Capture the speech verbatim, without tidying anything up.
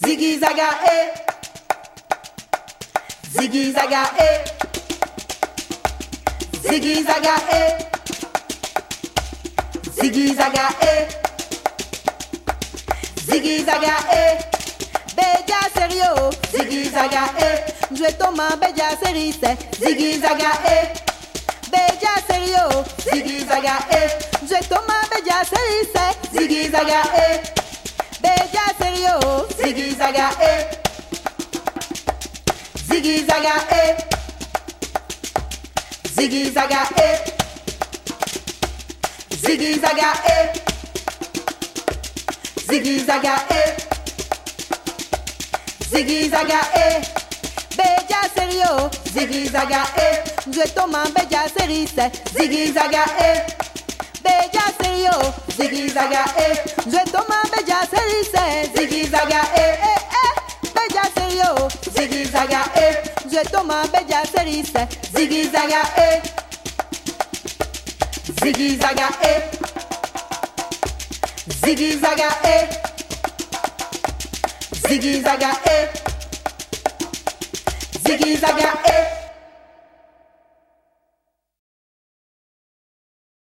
Ziggy Zaga, eh. Ziggy Zaga, eh. Ziggy Zaga, eh. Ziggy Zaga, eh. Ziggy Zaga, eh. Beja sérieux, Ziggy Zaga, eh. Jouer Thomas, Beja série, c'est Ziggy Zaga, eh. Beja sérieux, Ziggy Zaga, eh. Jouer Thomas, Beja série, c'est Ziggy Zaga, eh. Beja sérieux, Ziggy Zaga, eh. Ziggy Zaga, eh. Ziggy Zaga, eh. Ziggy Zaga, eh. Ziggy Zaga, eh. Ziggy Zaga, eh. Beja sérieux, Ziggy Zaga, eh. Jouer Thomas, Beja série, c'est Ziggy Zaga, eh. Beja sérieux, Ziggy Zaga, eh. Jouer Thomas, Beja série, c'est Ziggy Zaga, eh, eh, eh. Beja sérieux, Ziggy Zaga, eh. Jouer Thomas, Beja série, c'est Ziggy Zaga, eh. Ziggy Zaga, eh. Ziggy Zaga, eh. Ziggy Zaga, eh. Ziggy Zaga, eh.